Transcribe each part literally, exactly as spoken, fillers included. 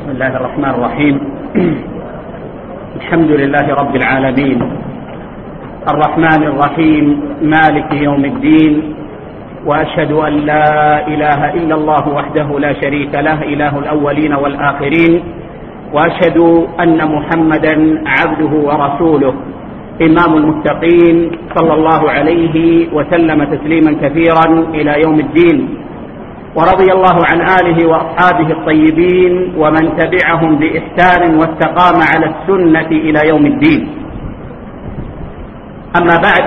بسم الله الرحمن الرحيم. الحمد لله رب العالمين الرحمن الرحيم مالك يوم الدين، وأشهد أن لا إله إلا الله وحده لا شريك له إله الأولين والآخرين، وأشهد أن محمدا عبده ورسوله إمام المتقين صلى الله عليه وسلم تسليما كثيرا إلى يوم الدين. ورضي الله عن آله وأصحابه الطيبين ومن تبعهم بإحسان واستقام على السنة إلى يوم الدين. أما بعد،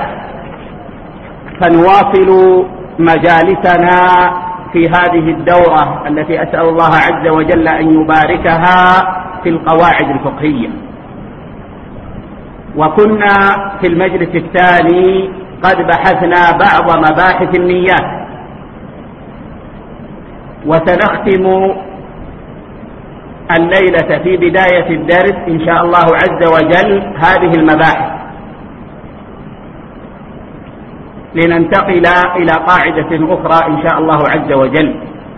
فنواصل مجالسنا في هذه الدورة التي أسأل الله عز وجل أن يباركها في القواعد الفقهية. وكنا في المجلس الثاني قد بحثنا بعض مباحث النيات، وسنختم الليلة في بداية الدرس إن شاء الله عز وجل هذه المباحث، لننتقل إلى قاعدة أخرى إن شاء الله عز وجل.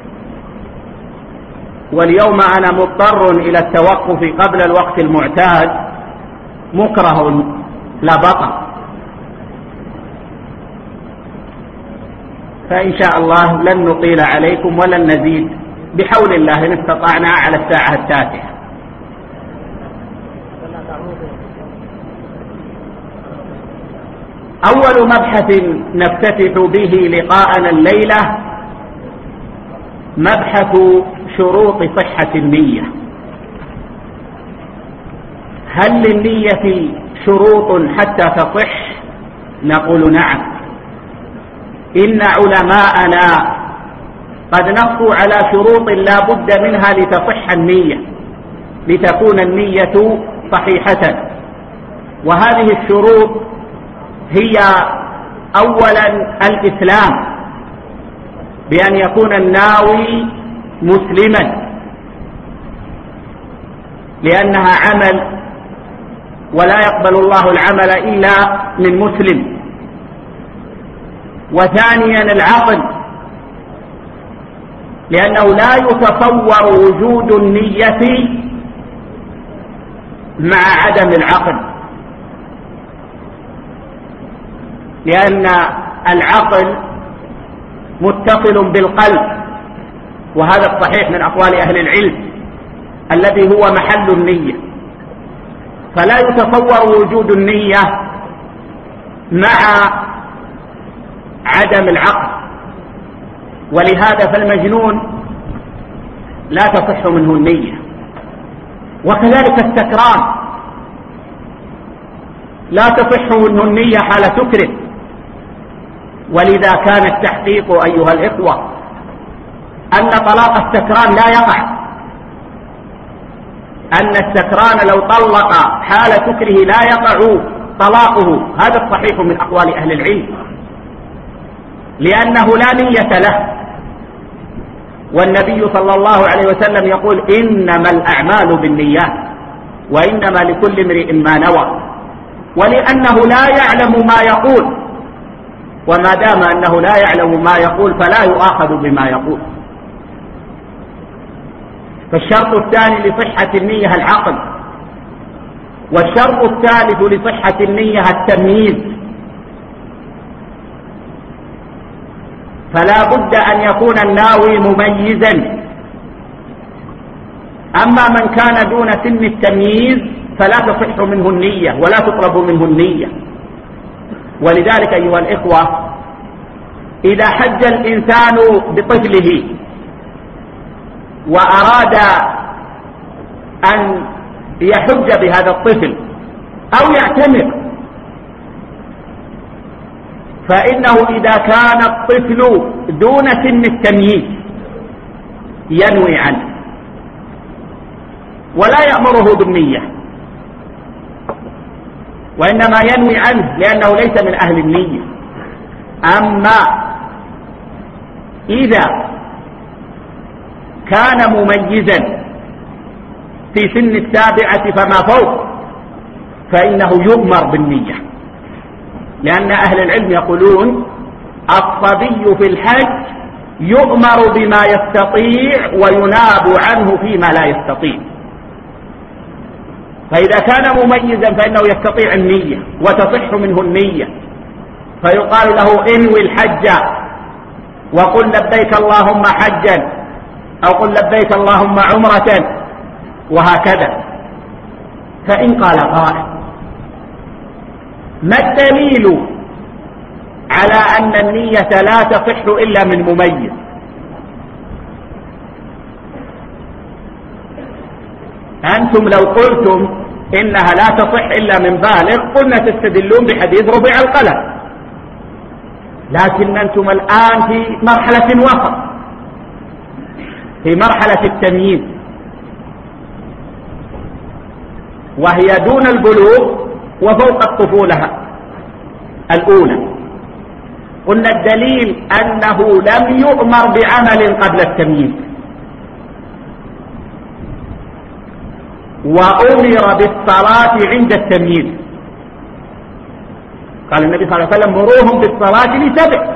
واليوم أنا مضطر إلى التوقف قبل الوقت المعتاد، مكره لا بطل، فإن شاء الله لن نطيل عليكم ولن نزيد بحول الله إن استطعنا على الساعة التاسعة. أول مبحث نفتتح به لقاءنا الليلة مبحث شروط صحة النية. هل للنية شروط حتى تصح؟ نقول نعم. إن علماءنا قد نصوا على شروط لا بد منها لتصح النية، لتكون النية صحيحة. وهذه الشروط هي أولا الإسلام، بأن يكون الناوي مسلما، لأنها عمل ولا يقبل الله العمل إلا من مسلم. وثانيا العقل، لأنه لا يتصور وجود النية مع عدم العقل، لأن العقل متصل بالقلب، وهذا الصحيح من أقوال أهل العلم الذي هو محل النية، فلا يتصور وجود النية مع عدم العقل. ولهذا فالمجنون لا تصح منه النية، وكذلك السكران لا تصح منه النية حال سكره. ولذا كان التحقيق أيها الإخوة أن طلاق السكران لا يقع، أن السكران لو طلق حال سكره لا يقع طلاقه، هذا الصحيح من أقوال أهل العلم، لأنه لا نية له. والنبي صلى الله عليه وسلم يقول إنما الأعمال بالنيات وإنما لكل امرئ ما نوى. ولأنه لا يعلم ما يقول، وما دام أنه لا يعلم ما يقول فلا يؤاخذ بما يقول. فالشرط الثاني لصحة النية العقل، والشرط الثالث لصحة النية التمييز. فلا بد أن يكون الناوي مميزا. أما من كان دون سن التمييز فلا تصح منه النية ولا تطلب منه النية. ولذلك أيها الإخوة، إذا حج الإنسان بطفله وأراد أن يحج بهذا الطفل أو يعتمر، فإنه إذا كان الطفل دون سن التمييز ينوي عنه ولا يأمره بالنية، وإنما ينوي عنه لأنه ليس من أهل النية. أما إذا كان مميزا في سن السابعة فما فوق فإنه يؤمر بالنية، لأن أهل العلم يقولون الصبي في الحج يؤمر بما يستطيع ويناب عنه فيما لا يستطيع. فإذا كان مميزا فإنه يستطيع النية وتصح منه النية، فيقال له انوي الحج وقل لبيك اللهم حجا، أو قل لبيك اللهم عمرة، وهكذا. فإن قال قائل ما الدليل على أن النية لا تصح إلا من مميز؟ أنتم لو قلتم إنها لا تصح إلا من بالغ قلنا تستدلون بحديث ربيع القلم، لكن أنتم الآن في مرحلة وسط، في مرحلة التمييز، وهي دون البلوغ وفوق الطفولة الأولى. قلنا الدليل أنه لم يؤمر بعمل قبل التمييز، وأمر بالصلاة عند التمييز. قال النبي صلى الله عليه وسلم مروهم بالصلاة لسبع،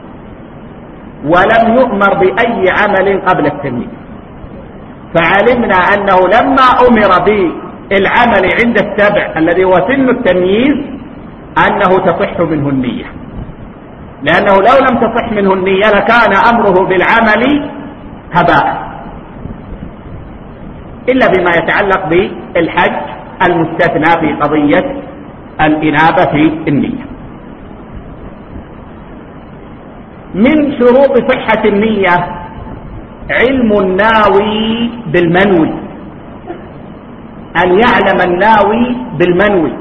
ولم يؤمر بأي عمل قبل التمييز. فعلمنا أنه لما أمر بالعمل عند السبع الذي هو سن التمييز أنه تصح منه النية، لأنه لو لم تصح منه النية لكان أمره بالعمل هباء، إلا بما يتعلق بالحج المستثنى في قضية الإنابة في النية. من شروط صحة النية علم الناوي بالمنوي، أن يعلم الناوي بالمنوي،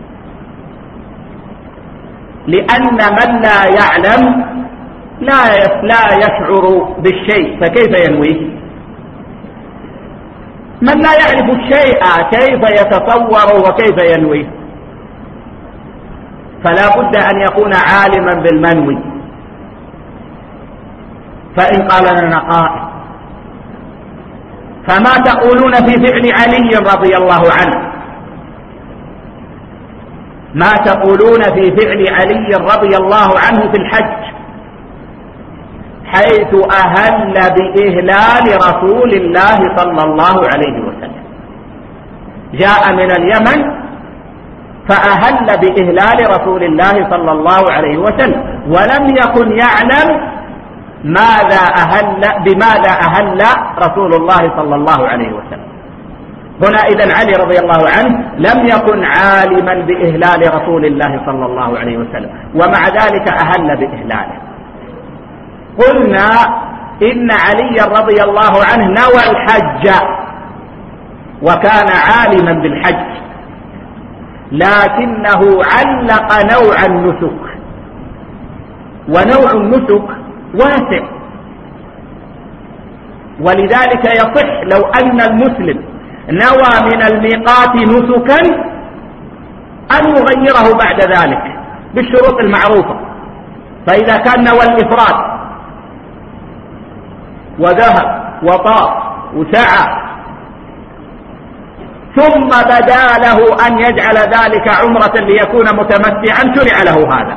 لأن من لا يعلم لا لا يشعر بالشيء فكيف ينويه؟ من لا يعرف الشيء كيف يتصور وكيف ينويه؟ فلا بد أن يكون عالما بالمنوي. فإن قال لنا قائل فما تقولون في فعل علي رضي الله عنه؟ ما تقولون في فعل علي رضي الله عنه في الحج حيث أهل بإهلال رسول الله صلى الله عليه وسلم؟ جاء من اليمن فأهل بإهلال رسول الله صلى الله عليه وسلم، ولم يكن يعلم ماذا أهل بماذا أهل رسول الله صلى الله عليه وسلم. هنا إذن علي رضي الله عنه لم يكن عالما بإهلال رسول الله صلى الله عليه وسلم، ومع ذلك أهل بإهلاله. قلنا إن علي رضي الله عنه نوى الحج وكان عالما بالحج، لكنه علق نوع النسك، ونوع النسك واسع، ولذلك يصح لو أن المسلم نوى من الميقات نسكا أن يغيره بعد ذلك بالشروط المعروفة. فإذا كان نوى الإفراد وذهب وطاف وسعى ثم بدا له أن يجعل ذلك عمرة ليكون متمتعا شرع له هذا.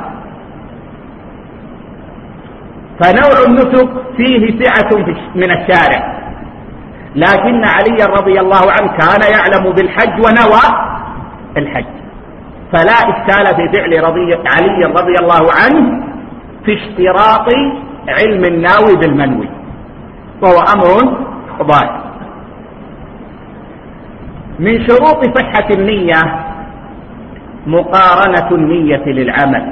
فنوع النسك فيه سعة من الشارع، لكن علي رضي الله عنه كان يعلم بالحج ونوى الحج، فلا إشكال في فعل رضي علي رضي الله عنه في اشتراط علم الناوي بالمنوي، وهو أمر ظاهر. من شروط صحة النية مقارنة النية للعمل،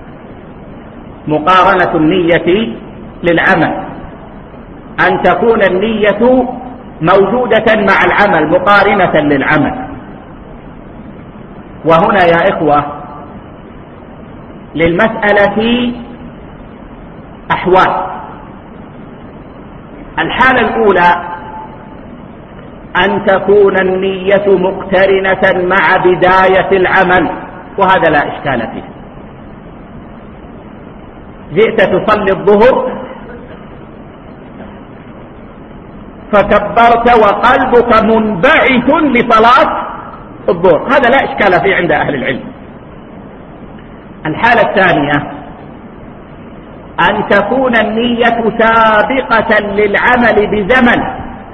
مقارنة النية للعمل، أن تكون النية موجودة مع العمل مقارنة للعمل. وهنا يا إخوة للمسألة أحوال. الحالة الأولى أن تكون النية مقترنة مع بداية العمل، وهذا لا إشكال فيه. جئت تصلي الظهر فكبرت وقلبك منبعث لصلاة الظهر، هذا لا إشكال فيه عند أهل العلم. الحالة الثانية أن تكون النية سابقة للعمل بزمن،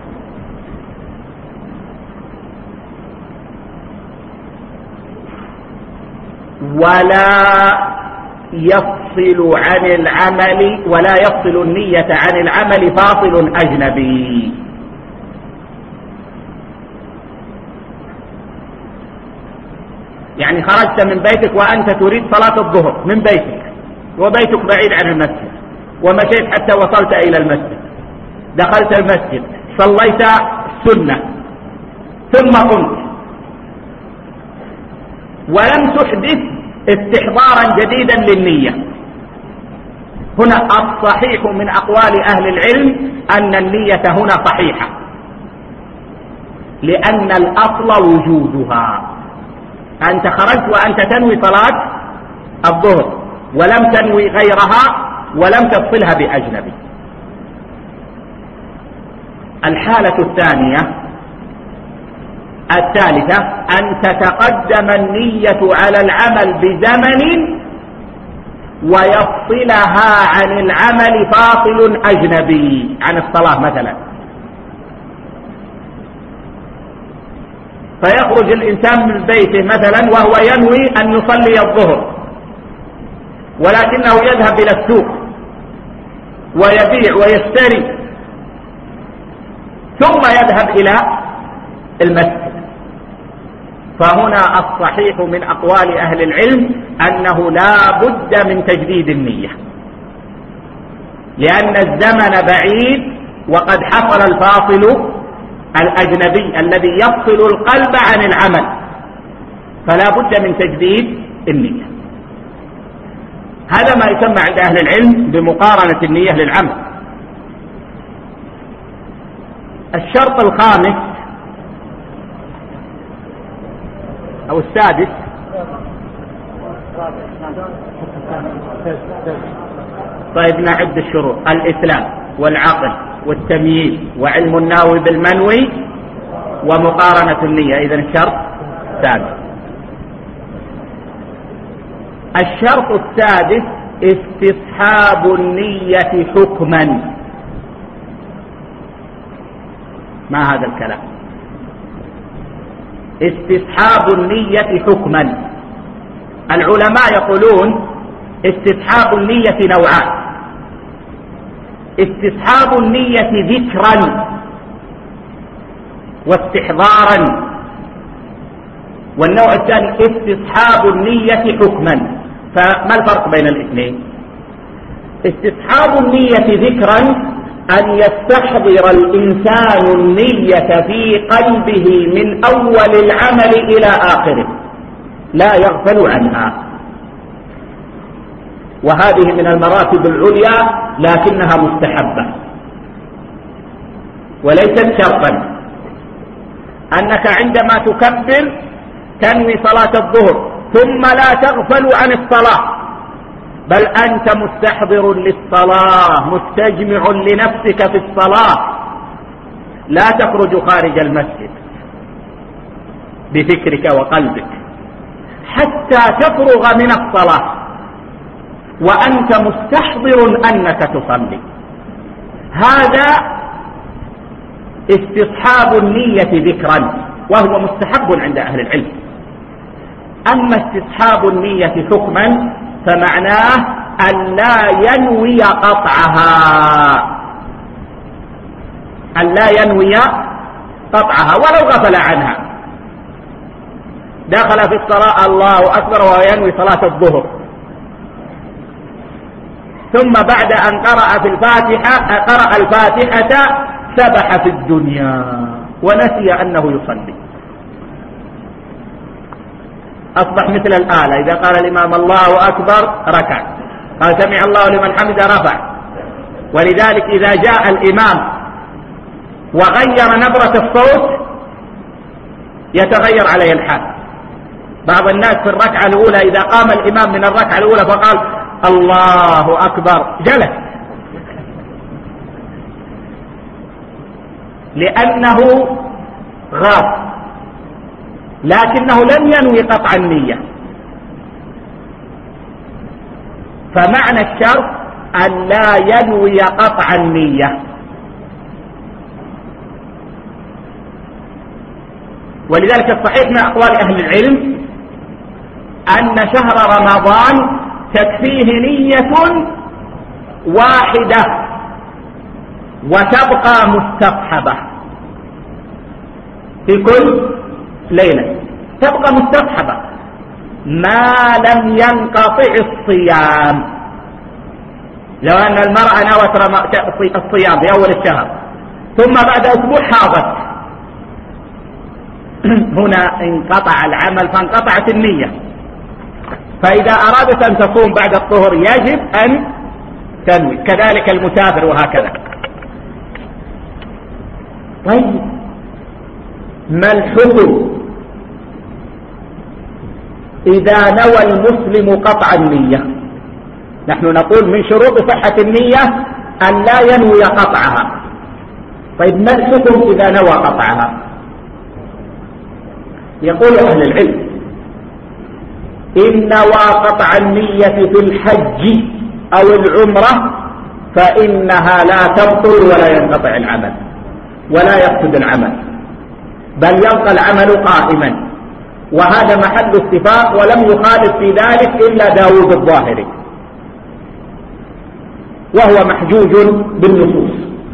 ولا يفصل عن العمل ولا يفصل النية عن العمل فاصل أجنبي. يعني خرجت من بيتك وأنت تريد صلاة الظهر من بيتك، وبيتك بعيد عن المسجد، ومشيت حتى وصلت إلى المسجد، دخلت المسجد، صليت السنة، ثم قمت ولم تحدث استحضارا جديدا للنية. هنا الصحيح من أقوال أهل العلم أن النية هنا صحيحة، لأن الأصل وجودها. أنت خرجت وأنت تنوي صلاة الظهر ولم تنوي غيرها ولم تفصلها بأجنبي. الحالة الثانية الثالثة أن تتقدم النية على العمل بزمن ويفصلها عن العمل فاصل أجنبي عن الصلاة مثلا. فيخرج الإنسان من بيته مثلا وهو ينوي أن يصلي الظهر، ولكنه يذهب إلى السوق ويبيع ويشتري ثم يذهب إلى المسجد. فهنا الصحيح من أقوال أهل العلم أنه لا بد من تجديد النية، لأن الزمن بعيد وقد حصل الفاصل الأجنبي الذي يفصل القلب عن العمل، فلا بد من تجديد النية. هذا ما يسمى عند أهل العلم بمقارنة النية للعمل. الشرط الخامس أو السادس، طيب نعد الشروط: الإسلام والعقل والتمييز وعلم الناوي بالمنوي ومقارنة النية. إذن الشرط السادس. الشرط السادس استصحاب النية حكما. ما هذا الكلام؟ استصحاب النية حكما. العلماء يقولون استصحاب النية نوعان: استصحاب النية ذكرا واستحضارا، والنوع الثاني استصحاب النية حكما. فما الفرق بين الاثنين؟ استصحاب النية ذكرا أن يستحضر الإنسان النية في قلبه من أول العمل إلى آخره، لا يغفل عنها، وهذه من المراتب العليا لكنها مستحبة وليست شرطا. أنك عندما تكبر تنوي صلاة الظهر ثم لا تغفل عن الصلاة، بل أنت مستحضر للصلاة مستجمع لنفسك في الصلاة، لا تخرج خارج المسجد بفكرك وقلبك حتى تفرغ من الصلاة وأنت مستحضر أنك تصلي. هذا استصحاب النية ذكرا، وهو مستحب عند أهل العلم. أما استصحاب النية حكما فمعناه أن لا ينوي قطعها، أن لا ينوي قطعها ولو غفل عنها. دخل في الصلاة الله أكبر وهو ينوي صلاة الظهر، ثم بعد أن قرأ في الفاتحة قرأ الفاتحة سبح في الدنيا ونسي أنه يصلي، أصبح مثل الآلة، إذا قال الإمام الله أكبر ركع، قال سمع الله لمن حمده رفع. ولذلك إذا جاء الإمام وغير نبرة الصوت يتغير عليه الحال. بعض الناس في الركعة الأولى إذا قام الإمام من الركعة الأولى فقال الله أكبر جلس، لأنه غاب، لكنه لم ينوي قطع النية. فمعنى الشرط أن لا ينوي قطع النية. ولذلك الصحيح من أقوال أهل العلم أن شهر رمضان تكفيه نية واحدة وتبقى مستصحبة في كل ليلة، تبقى مستصحبة ما لم ينقطع الصيام. لو أن المرأة نوت الصيام في أول الشهر ثم بعد أسبوع حاضت، هنا انقطع العمل فانقطعت النية. فإذا أرادت أن تصوم بعد الطهر يجب أن تنوي، كذلك المسافر وهكذا. طيب ما الحكم إذا نوى المسلم قطع النية؟ نحن نقول من شروط صحة النية أن لا ينوي قطعها. طيب ما الحكم إذا نوى قطعها؟ يقول أهل العلم إن نوى قطع النية في الحج أو العمرة فإنها لا تبطل ولا ينقطع العمل ولا يفسد العمل، بل يبقى العمل قائما. وهذا محل اتفاق، ولم يخالف في ذلك إلا داود الظاهري وهو محجوج بالنصوص.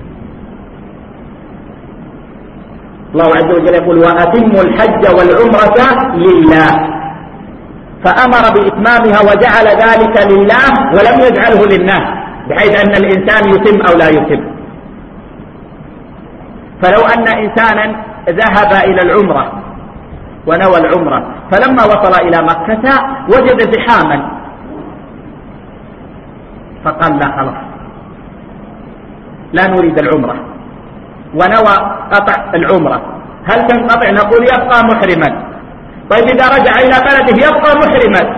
الله عز وجل يقول وأتموا الحج والعمرة لله، فأمر بإتمامها وجعل ذلك لله ولم يجعله للناس، بحيث أن الإنسان يتم أو لا يتم. فلو أن إنسانا ذهب إلى العمرة ونوى العمرة فلما وصل إلى مكة وجد زحاما فقال لا خلاص لا نريد العمرة، ونوى قطع العمرة، هل تنقطع؟ نقول يبقى محرما. طيب إذا رجع إلى بلده يبقى محرما،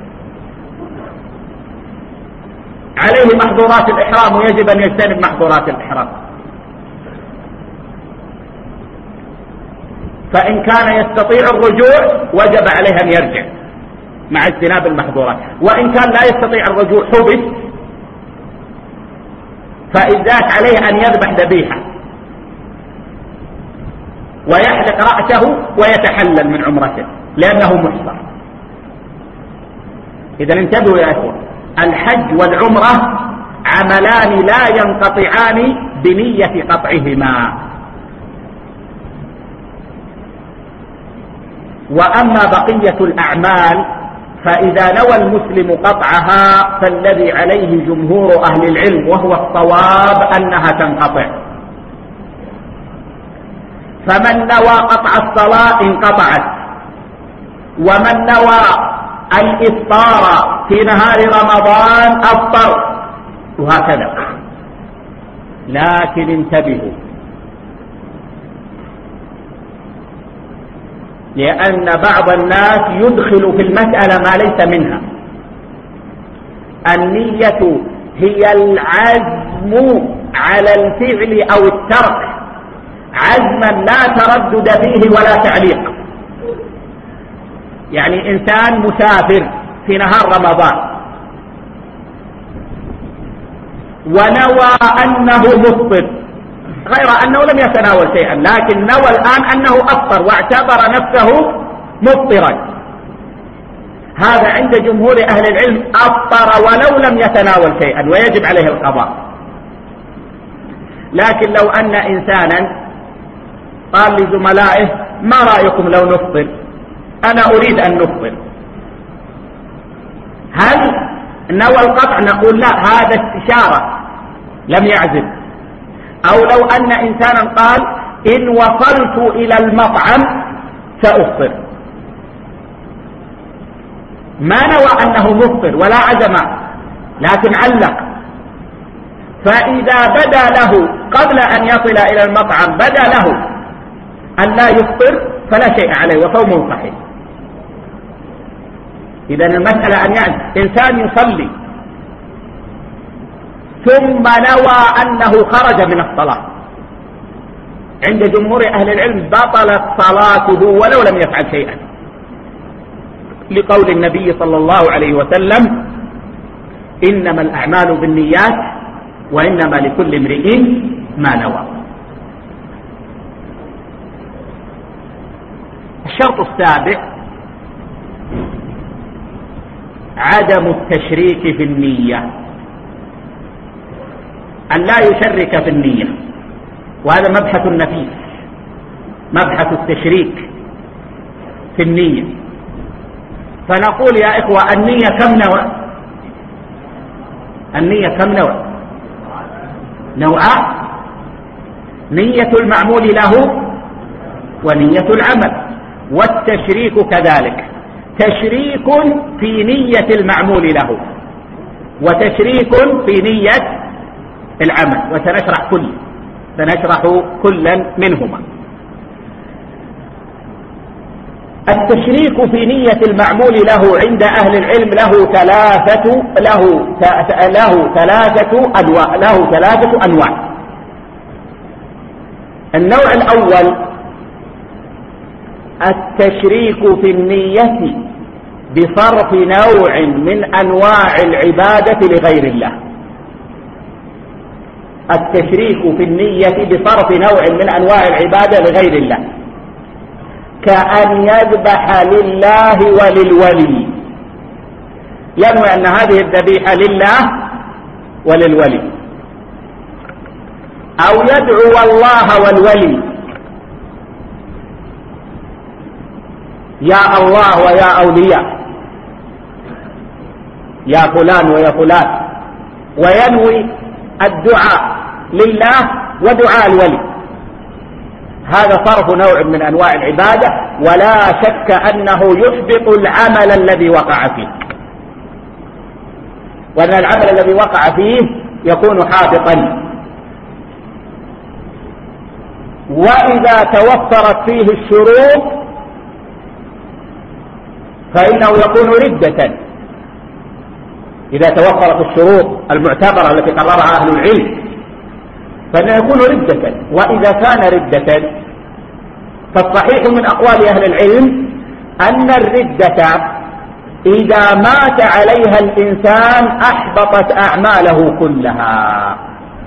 عليه محظورات الإحرام ويجب أن يجتنب محظورات الإحرام. فإن كان يستطيع الرجوع وجب عليه أن يرجع مع اجتناب المحظورات، وإن كان لا يستطيع الرجوع حبس فإذاك عليه أن يذبح ذبيحة ويحلق رأسه ويتحلل من عمرته لأنه محصر. إذا انتبهوا يا أخوة، الحج والعمرة عملان لا ينقطعان بنية قطعهما. وأما بقية الأعمال فإذا نوى المسلم قطعها فالذي عليه جمهور أهل العلم وهو الصواب أنها تنقطع. فمن نوى قطع الصلاة انقطعت، ومن نوى الإفطار في نهار رمضان أفطر، وهكذا. لكن انتبهوا، لأن بعض الناس يدخل في المسألة ما ليس منها. النية هي العزم على الفعل أو الترك عزما لا تردد فيه ولا تعليق. يعني إنسان مسافر في نهار رمضان ونوى أنه مفطر، غير أنه لم يتناول شيئا، لكن نوى الآن أنه أفطر واعتبر نفسه مفطرا، هذا عند جمهور أهل العلم أفطر ولو لم يتناول شيئا ويجب عليه القضاء. لكن لو أن إنسانا قال لزملائه ما رأيكم لو نفطر، أنا أريد أن نفطر، هل نوى القطع؟ نقول لا، هذا استشارة لم يعزم. أو لو أن إنسانا قال إن وصلت إلى المطعم سأفطر، ما نوى أنه مفطر ولا عزم لكن علق، فإذا بدا له قبل أن يصل إلى المطعم بدا له أن لا يفطر فلا شيء عليه وصومه صحيح. إذن المسألة أن يعني إنسان يصلي ثم نوى أنه خرج من الصلاة، عند جمهور أهل العلم بطلت صلاته ولو لم يفعل شيئا، لقول النبي صلى الله عليه وسلم إنما الأعمال بالنيات وإنما لكل امرئ ما نوى. الشرط السابع عدم التشريك في النية، أن لا يشرك في النية، وهذا مبحث نفيس، مبحث التشريك في النية. فنقول يا إخوة النية كم نوع؟ النية كم نوع؟ نوعان: نية المعمول له ونية العمل، والتشريك كذلك، تشريك في نية المعمول له وتشريك في نية العمل، وسنشرح كل سنشرح كلا منهما. التشريك في نية المعمول له عند أهل العلم له ثلاثة له له ثلاثة أنواع له ثلاثة أنواع. النوع الأول التشريك في النية بصرف نوع من أنواع العبادة لغير الله. التشريك في النية بصرف نوع من أنواع العبادة لغير الله، كأن يذبح لله وللولي، ينوي أن هذه الذبيحة لله وللولي، أو يدعو الله والولي، يا الله ويا أولياء، يا فلان ويا فلان، وينوي الدعاء لله ودعاء الولي. هذا صرف نوع من أنواع العبادة، ولا شك أنه يحبط العمل الذي وقع فيه، وأن العمل الذي وقع فيه يكون حابطا. وإذا توفرت فيه الشروط فإنه يكون ردة. إذا توفرت الشروط المعتبرة التي قررها أهل العلم فإنه يكون ردة. وإذا كان ردة فالصحيح من أقوال أهل العلم أن الردة إذا مات عليها الإنسان أحبطت أعماله كلها.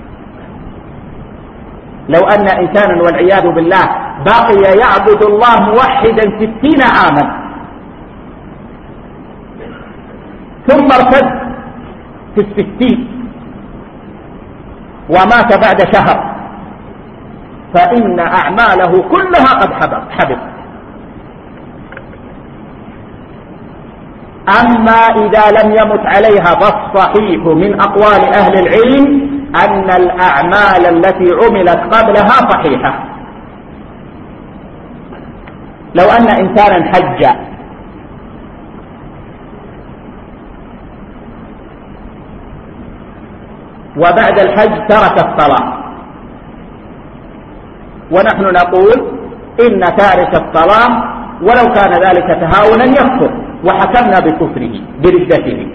لو أن إنسانا والعياذ بالله بقي يعبد الله موحدا ستين عاما ثم ارتد في الستين ومات بعد شهر، فإن أعماله كلها قد حبط. أما إذا لم يمت عليها فالصحيح من أقوال أهل العلم أن الأعمال التي عملت قبلها صحيحة. لو أن إنسانا حج وبعد الحج ترك الصلاة، ونحن نقول إن تارك الصلاة ولو كان ذلك تهاونا يكفر، وحكمنا بكفره بردته،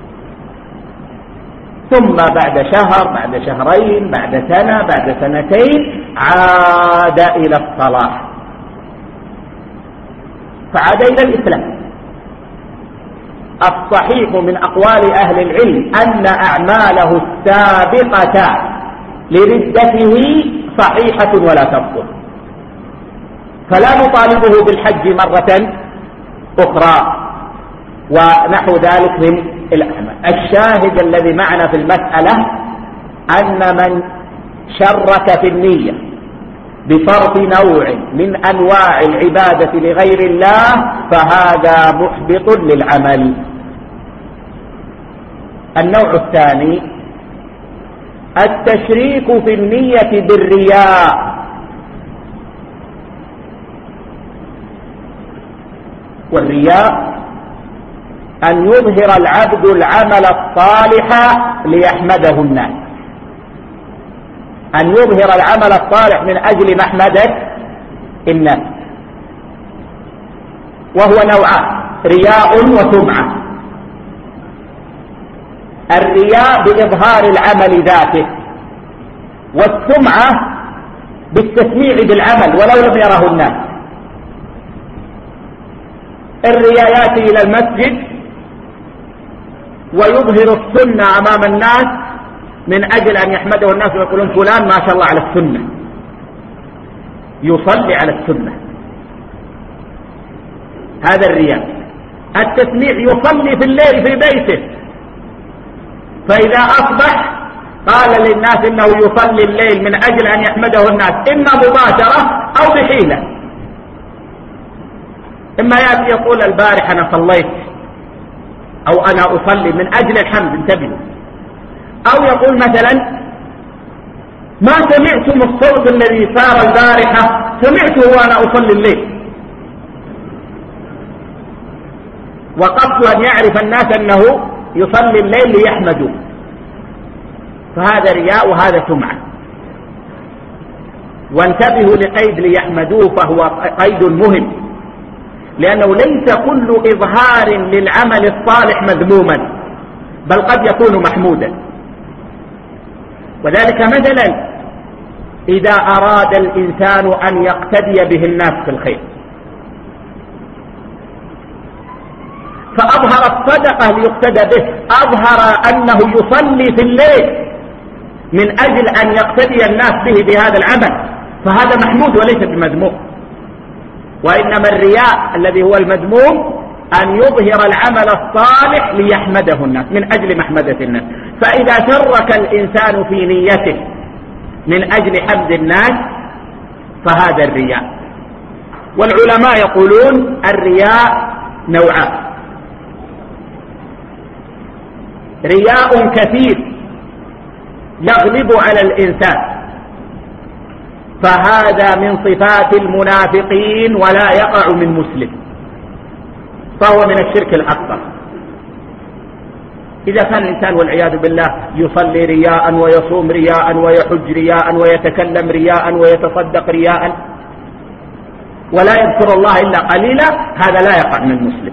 ثم بعد شهر بعد شهرين بعد سنة بعد سنتين عاد إلى الصلاة، فعاد إلى الإسلام. الصحيح من أقوال أهل العلم أن أعماله السابقة لردته صحيحة ولا تبطل، فلا نطالبه بالحج مرة أخرى ونحو ذلك من الأعمال. الشاهد الذي معنا في المسألة أن من شرك في النية بصرف نوع من أنواع العبادة لغير الله فهذا محبط للعمل. النوع الثاني التشريك في النية بالرياء، والرياء أن يظهر العبد العمل الصالح ليحمده الناس، أن يظهر العمل الصالح من أجل محمدة الناس، وهو نوعان: رياء وسمعة. الرياء بإظهار العمل ذاته، والسمعة بالتسميع بالعمل ولو لم يره الناس. الرياء يأتي إلى المسجد ويظهر السنة أمام الناس من أجل أن يحمده الناس ويقولون فلان ما شاء الله على السنة، يصلي على السنة. هذا الرياء. التسميع يصلي في الليل في بيته، فإذا أصبح قال للناس إنه يصلي الليل من أجل أن يحمده الناس، إما مباشرة أو بحيلة. إما يأتي يقول البارحة أنا صليت أو أنا أصلي من أجل الحمد، انتبهوا. أو يقول مثلا ما سمعتم الصوت الذي صار البارحة، سمعته وأنا أصلي الليل، وقصد أن يعرف الناس أنه يصلي الليل ليحمدوا. فهذا رياء وهذا سمعة. وانتبهوا لقيد ليحمدوه، فهو قيد مهم، لأنه ليس كل إظهار للعمل الصالح مذموما، بل قد يكون محمودا. وذلك مثلا إذا أراد الإنسان أن يقتدي به الناس في الخير، فأظهر الصدقة ليقتدى به، أظهر أنه يصلي في الليل من أجل أن يقتدي الناس به بهذا العمل، فهذا محمود وليس بمذموم. وإنما الرياء الذي هو المذموم أن يظهر العمل الصالح ليحمده الناس من أجل محمدة الناس. فإذا شرك الإنسان في نيته من أجل حمد الناس فهذا الرياء. والعلماء يقولون الرياء نوعان: رياء كثير يغلب على الإنسان، فهذا من صفات المنافقين ولا يقع من مسلم، فهو من الشرك الأكبر. إذا كان الإنسان والعياذ بالله يصلي رياء ويصوم رياء ويحج رياء ويتكلم رياء ويتصدق رياء ولا يذكر الله إلا قليلا، هذا لا يقع من مسلم.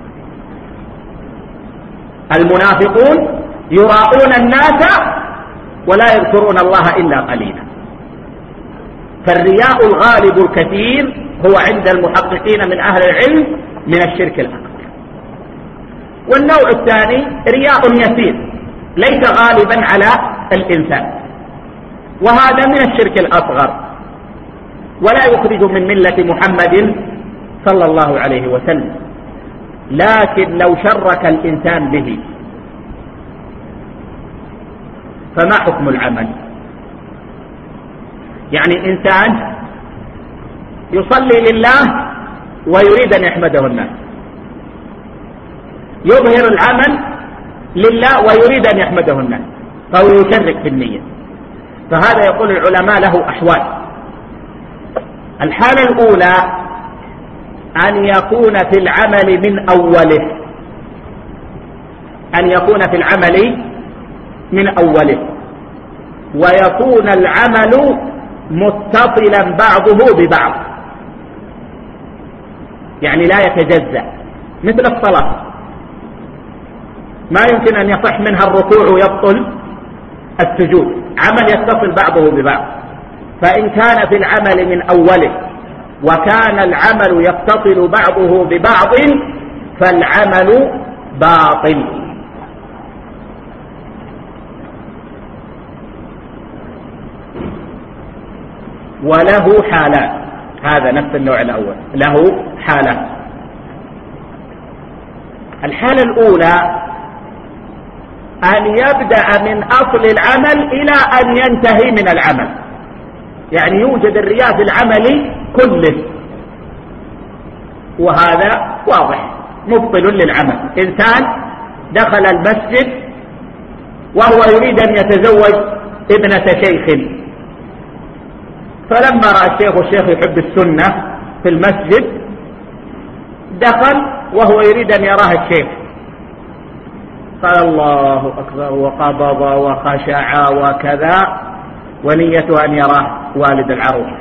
المنافقون يراؤون الناس ولا يذكرون الله إلا قليلا. فالرياء الغالب الكثير هو عند المحققين من أهل العلم من الشرك الأكبر. والنوع الثاني رياء يسير ليس غالبا على الإنسان، وهذا من الشرك الأصغر ولا يخرج من ملة محمد صلى الله عليه وسلم. لكن لو شرك الإنسان به فما حكم العمل؟ يعني إنسان يصلي لله ويريد أن يحمده الناس، يظهر العمل لله ويريد أن يحمده الناس، فهو يشرك في النية. فهذا يقول العلماء له أحوال. الحالة الأولى أن يكون في العمل من أوله، أن يكون في العمل من أوله ويكون العمل متصلا بعضه ببعض، يعني لا يتجزأ، مثل الصلاة ما يمكن أن يصح منها الركوع ويبطل السجود، عمل يتصل بعضه ببعض. فإن كان في العمل من أوله وكان العمل يتصل بعضه ببعض فالعمل باطل. وله حالات، هذا نفس النوع الأول له حالات. الحالة الأولى أن يبدأ من أصل العمل إلى أن ينتهي من العمل، يعني يوجد الرياء في العمل كله، وهذا واضح مبطل للعمل. إنسان دخل المسجد وهو يريد أن يتزوج ابنة شيخ، فلما رأى الشيخ والشيخ يحب السنة في المسجد دخل وهو يريد أن يراه الشيخ، قال الله أكبر وقبض وخشع وكذا، ونيته أن يراه والد العروس،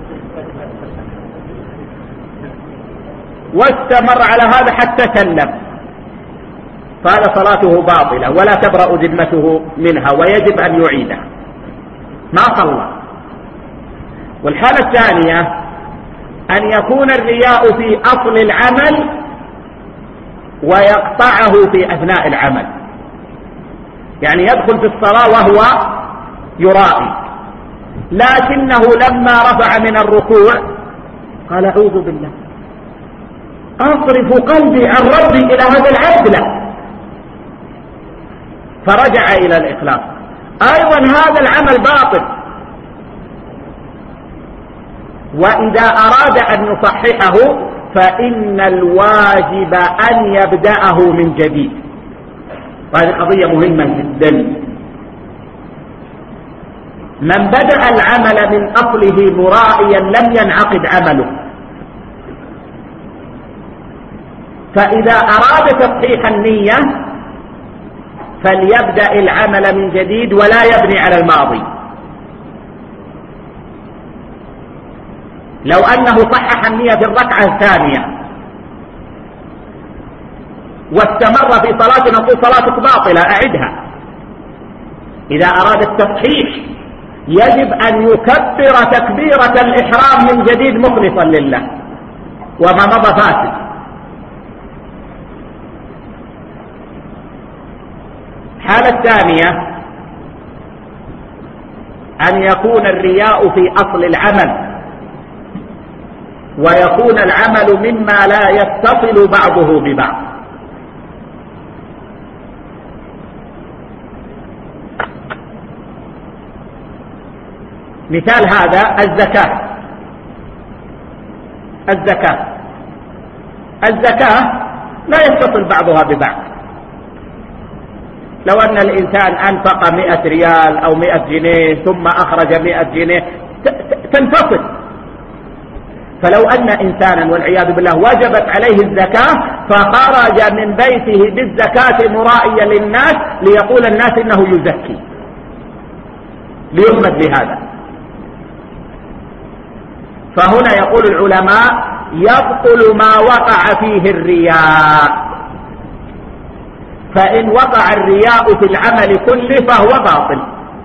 واستمر على هذا حتى سلم، قال صلاته باطلة ولا تبرأ ذمته منها ويجب أن يعيدها، ما صلى. والحالة الثانية أن يكون الرياء في أصل العمل ويقطعه في أثناء العمل، يعني يدخل في الصلاة وهو يرائي، لكنه لما رفع من الركوع قال أعوذ بالله أصرف قلبي عن ربي إلى هذا العبد، لا، فرجع إلى الإخلاص. أيضا هذا العمل باطل، وإذا أراد أن يصححه فإن الواجب أن يبدأه من جديد، وهذه قضية مهمة جدا. من بدأ العمل من أصله مرائيا لم ينعقد عمله، فإذا أراد تصحيح النية فليبدأ العمل من جديد ولا يبني على الماضي. لو أنه صحح النية في الركعة الثانية واستمر في صلاة نقول صلاتك باطلة أعدها. إذا أراد التصحيح يجب أن يكبر تكبيرة الإحرام من جديد مخلصا لله، وما مضى فاسد. الحالة الثانية أن يكون الرياء في أصل العمل، ويكون العمل مما لا يتصل بعضه ببعض. مثال هذا الزكاة. الزكاة الزكاة لا يتصل بعضها ببعض. لو أن الإنسان أنفق مئة ريال أو مئة جنيه ثم أخرج مئة جنيه تنفصل. فلو أن إنسانا والعياذ بالله وجبت عليه الزكاة فخرج من بيته بالزكاة مرائيا للناس ليقول الناس إنه يزكي ليحمد بهذا، فهنا يقول العلماء يبطل ما وقع فيه الرياء. فإن وقع الرياء في العمل كله فهو باطل.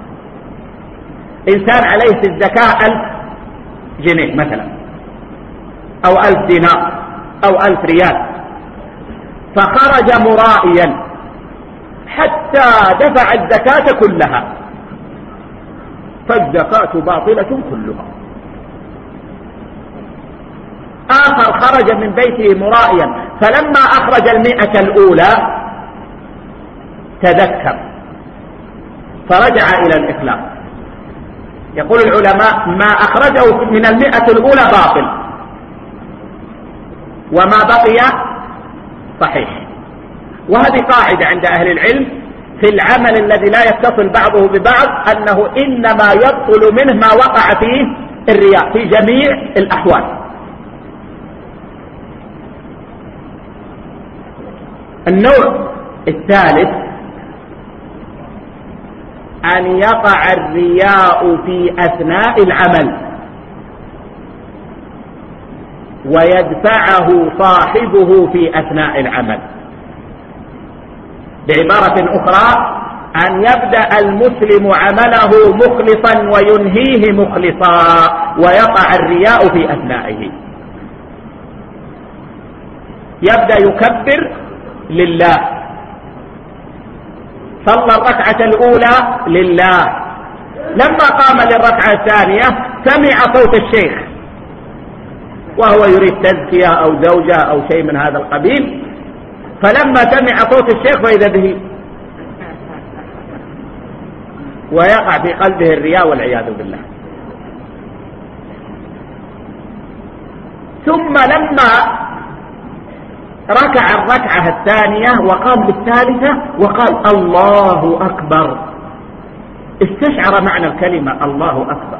إنسان عليه في الزكاة ألف جنيه مثلا أو ألف دينار أو ألف ريال، فخرج مرائيا حتى دفع الزكاة كلها، فالزكاة باطلة كلها. آخر خرج من بيته مرائيا، فلما أخرج المئة الأولى تذكر فرجع إلى الإخلاص. يقول العلماء ما أخرجه من المئة الأولى باطل، وما بقي صحيح. وهذه قاعدة عند أهل العلم في العمل الذي لا يتصل بعضه ببعض، أنه إنما يبطل منه ما وقع فيه الرياء في جميع الأحوال. النوع الثالث أن يقع الرياء في أثناء العمل ويدفعه صاحبه في أثناء العمل. بعبارة أخرى أن يبدأ المسلم عمله مخلصا وينهيه مخلصا ويقع الرياء في أثنائه. يبدأ يكبر لله، صلى الركعة الأولى لله، لما قام للركعة الثانية سمع صوت الشيخ وهو يريد تزكية أو زوجة أو شيء من هذا القبيل، فلما سمع صوت الشيخ فإذا به ويقع في قلبه الرياء والعياذ بالله. ثم لما ركع الركعة الثانية وقام بالثالثة وقال الله أكبر، استشعر معنى الكلمة الله أكبر،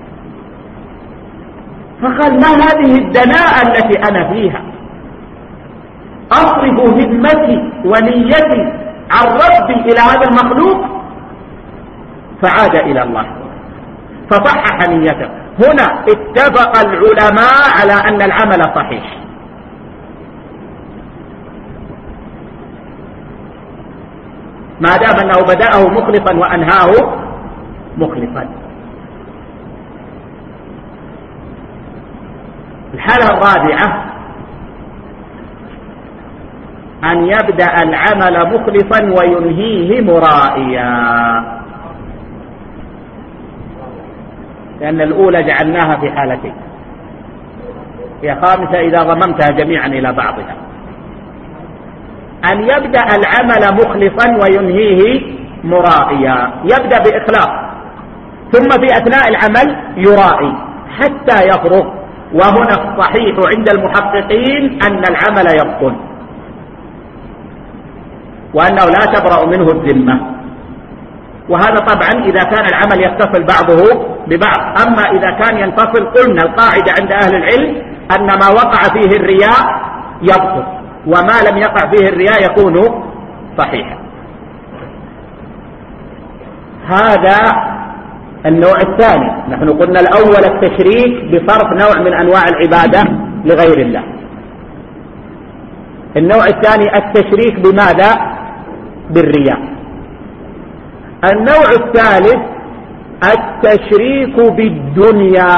فقال ما هذه الدناءة التي أنا فيها، أصرف همتي ونيتي عن ربي إلى هذا المخلوق، فعاد إلى الله فصحح نيته. هنا اتفق العلماء على أن العمل صحيح. ما دام أنه بدأه مخلصا وأنهاه مخلصا. الحالة الرابعة أن يبدأ العمل مخلصا وينهيه مرائيا، لأن الأولى جعلناها في حالتين، هي خامسة إذا ضممتها جميعا إلى بعضها. أن يبدأ العمل مخلصا وينهيه مرائيا، يبدأ بإخلاص ثم في أثناء العمل يرائي حتى يفرغ، وهنا الصحيح عند المحققين أن العمل يبطل وأنه لا تبرأ منه الذمة، وهذا طبعا إذا كان العمل يتصل بعضه ببعض. أما إذا كان ينفصل، قلنا القاعدة عند أهل العلم أن ما وقع فيه الرياء يبطل، وما لم يقع فيه الرياء يكون صحيحا. هذا النوع الثاني. نحن قلنا الأول التشريك بصرف نوع من أنواع العبادة لغير الله. النوع الثاني التشريك بماذا؟ بالرياء. النوع الثالث التشريك بالدنيا،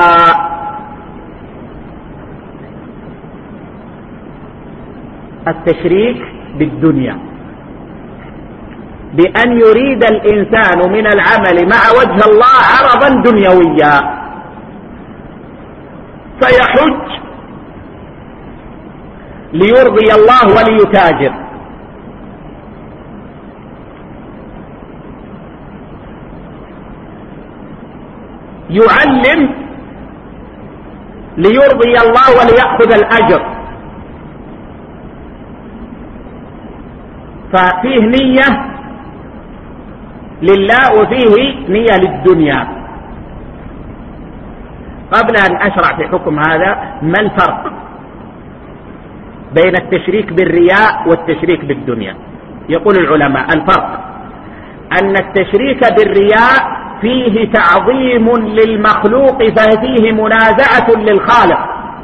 التشريك بالدنيا بأن يريد الإنسان من العمل مع وجه الله عرضا دنيويا، فيحج ليرضي الله وليتاجر، يعلم ليرضي الله وليأخذ الأجر، ففيه نية لله وفيه نية للدنيا. قبل أن أشرع في حكم هذا، ما الفرق بين التشريك بالرياء والتشريك بالدنيا؟ يقول العلماء الفرق أن التشريك بالرياء فيه تعظيم للمخلوق ففيه منازعة للخالق،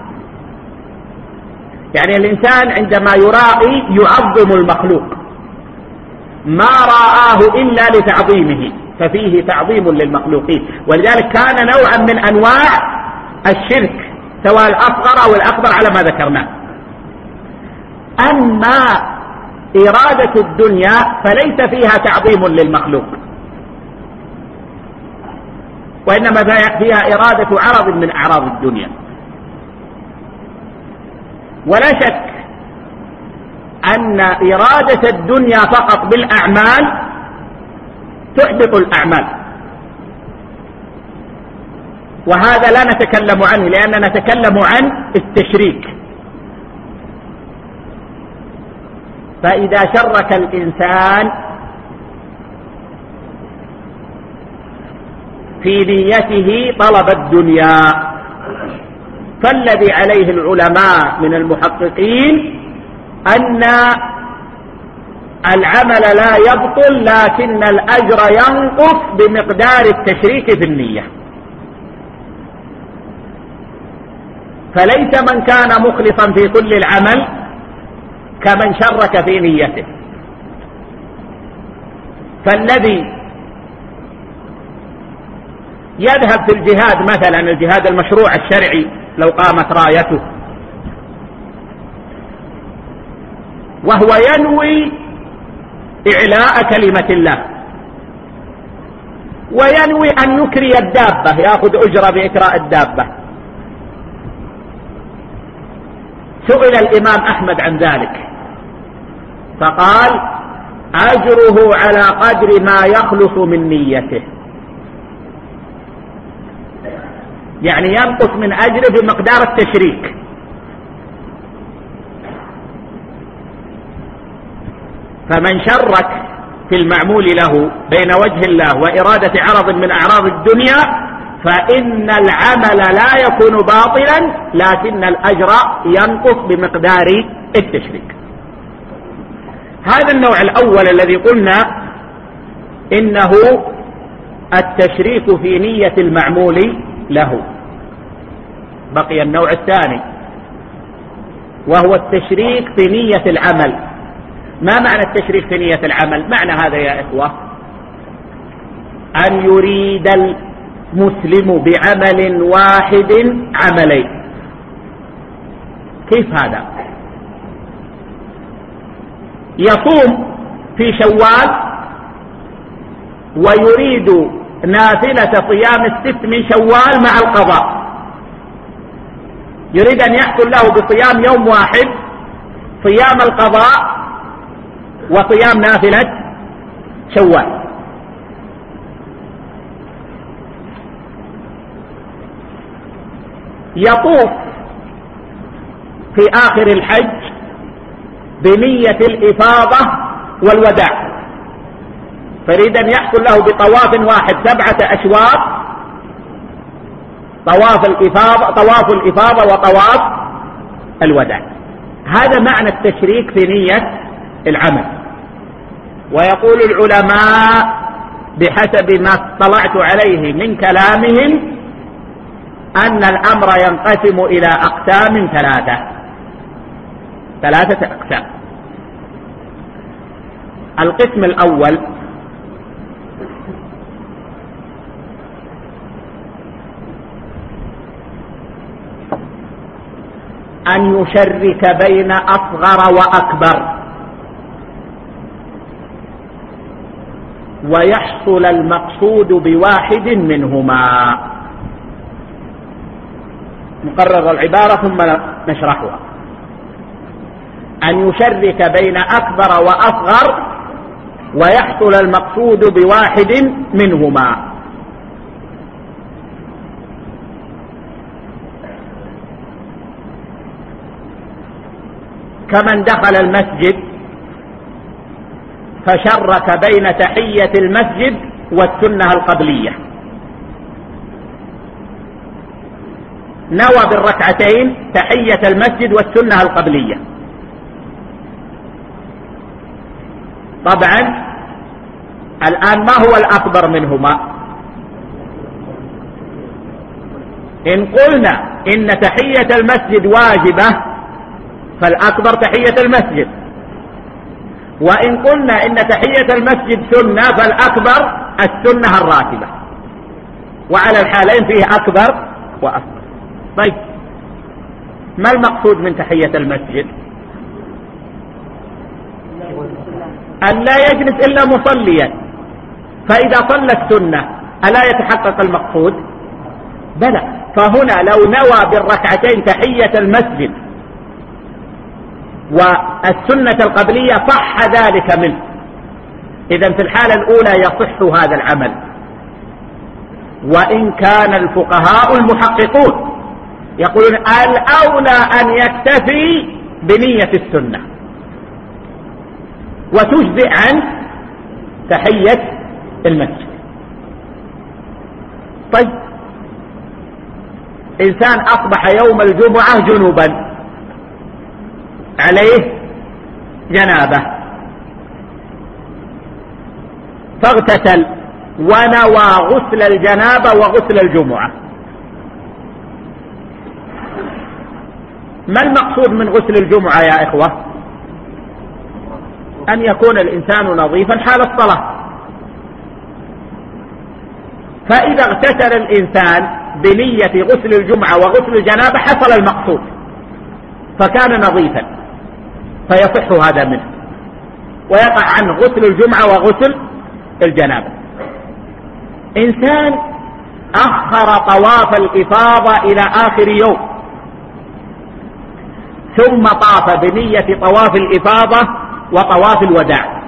يعني الإنسان عندما يراعي يعظم المخلوق، ما رآه إلا لتعظيمه، ففيه تعظيم للمخلوقين، ولذلك كان نوعا من أنواع الشرك سواء الأصغر أو الأكبر على ما ذكرناه. أما إرادة الدنيا فليس فيها تعظيم للمخلوق، وإنما فيها إرادة عرض من أعراض الدنيا. ولا شك أن إرادة الدنيا فقط بالأعمال تحبط الأعمال، وهذا لا نتكلم عنه لأننا نتكلم عن التشريك. فإذا شرك الإنسان في نيته طلب الدنيا، فالذي عليه العلماء من المحققين أن العمل لا يبطل لكن الأجر ينقص بمقدار التشريك في النية. فليس من كان مخلصا في كل العمل كمن شرك في نيته. فالذي يذهب في الجهاد مثلا، الجهاد المشروع الشرعي لو قامت رايته، وهو ينوي إعلاء كلمة الله وينوي أن يكري الدابة، يأخذ أجرة بإكراء الدابة. سئل الإمام أحمد عن ذلك فقال أجره على قدر ما يخلص من نيته، يعني ينقص من أجره بمقدار التشريك. فمن شرك في المعمول له بين وجه الله وإرادة عرض من أعراض الدنيا فإن العمل لا يكون باطلا لكن الأجر ينقص بمقدار التشريك. هذا النوع الأول الذي قلنا إنه التشريك في نية المعمول له. بقي النوع الثاني وهو التشريك في نية العمل. ما معنى التشريك في نية العمل؟ معنى هذا يا إخوة أن يريد المسلم بعمل واحد عملين. كيف هذا؟ يصوم في شوال ويريد نافلة صيام الست من شوال مع القضاء، يريد أن يحصل له بصيام يوم واحد صيام القضاء وصيام نافلة شوال. يطوف في آخر الحج بنية الإفاضة والوداع، فيريد أن يحصل له بطواف واحد سبعة أشواط، طواف الإفاضة طواف الإفاضة وطواف الوداع. هذا معنى التشريك في نية العمل. ويقول العلماء بحسب ما اطلعت عليه من كلامهم أن الأمر ينقسم إلى أقسام ثلاثة ثلاثة أقسام. القسم الأول أن يشرك بين أصغر وأكبر ويحصل المقصود بواحد منهما. نقرر العبارة ثم نشرحها. أن يشرك بين أكبر وأصغر ويحصل المقصود بواحد منهما. كمن دخل المسجد فشرك بين تحية المسجد والسنة القبلية، نوى بالركعتين تحية المسجد والسنة القبلية. طبعا الآن ما هو الأكبر منهما؟ إن قلنا إن تحية المسجد واجبة فالأكبر تحية المسجد، وإن قلنا إن تحية المسجد سنة فالأكبر السنة الراتبة، وعلى الحالين فيه أكبر وأصغر. طيب ما المقصود من تحية المسجد؟ أن لا يجلس إلا مصليا، فإذا صلى السنة ألا يتحقق المقصود؟ بلى. فهنا لو نوى بالركعتين تحية المسجد والسنة القبلية صح ذلك منه، إذن في الحالة الأولى يصح هذا العمل. وإن كان الفقهاء المحققون يقولون الأولى أن يكتفي بنية السنة وتجزئ عن تحية المسجد. طيب إنسان أصبح يوم الجمعة جنوبا، عليه جنابة، فاغتسل ونوى غسل الجنابة وغسل الجمعة. ما المقصود من غسل الجمعة يا إخوة؟ أن يكون الإنسان نظيفا حال الصلاة. فإذا اغتسل الإنسان بنية غسل الجمعة وغسل الجنابة حصل المقصود فكان نظيفا، فيصح هذا منه ويقع عنه غسل الجمعة وغسل الجنابة. إنسان أخر طواف الإفاضة إلى آخر يوم ثم طاف بنية طواف الإفاضة وطواف الوداع.